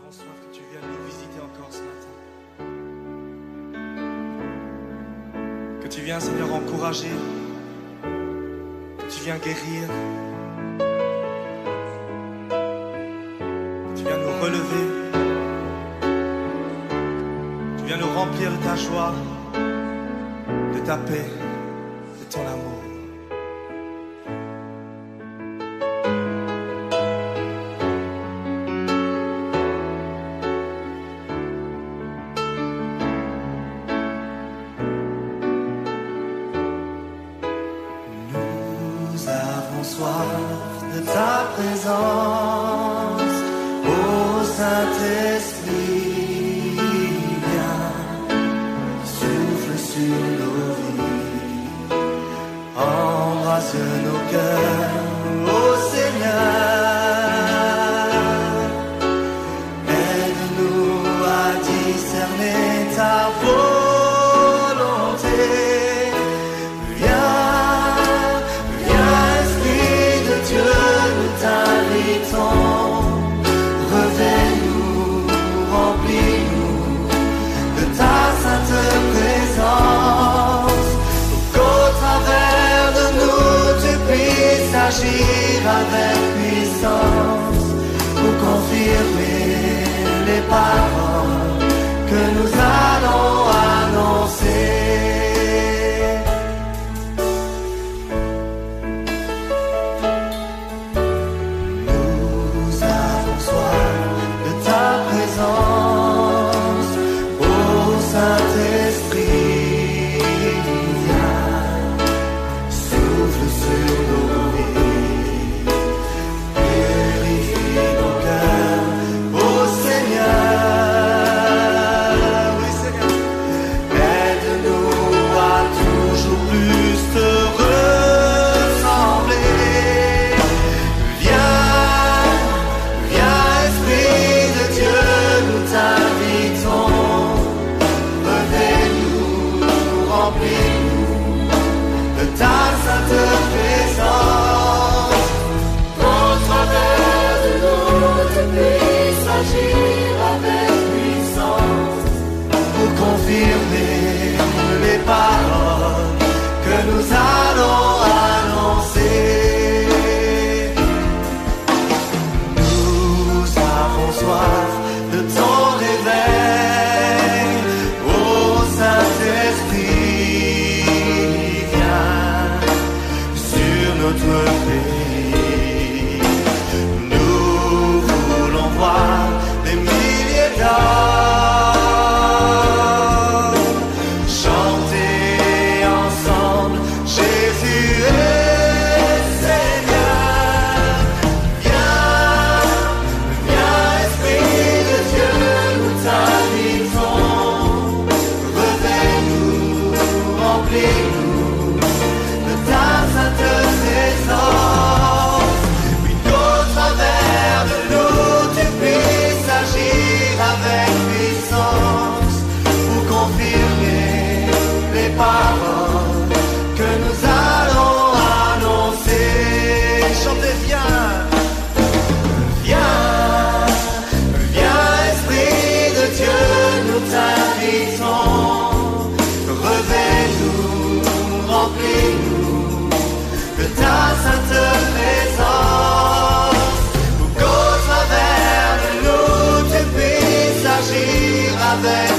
avons soif que tu viennes nous visiter encore ce matin. Que tu viennes, Seigneur, encourager. Que tu viennes guérir. Que tu viennes nous relever. Tu viens nous remplir de ta joie, de ta paix, de ton amour. Nous avons soif de ta présence, ô Saint-Esprit. Sur nos vies, embrasse nos cœurs, ô Seigneur. Aide-nous à discerner ta volonté. Viens, Esprit de Dieu, nous t'invitons. Reviens-nous, remplis-nous de ta sainte présence, qu'au travers de nous tu puisses agir avec puissance pour confirmer les paroles que nous allons annoncer. Nous avons soif de ta présence, ô Saint-Esprit. Confirmer les paroles que nous allons annoncer. Nous avons soif de ton réveil, ô Saint-Esprit. Viens sur notre pays. Nous voulons voir des milliers d'hommes avec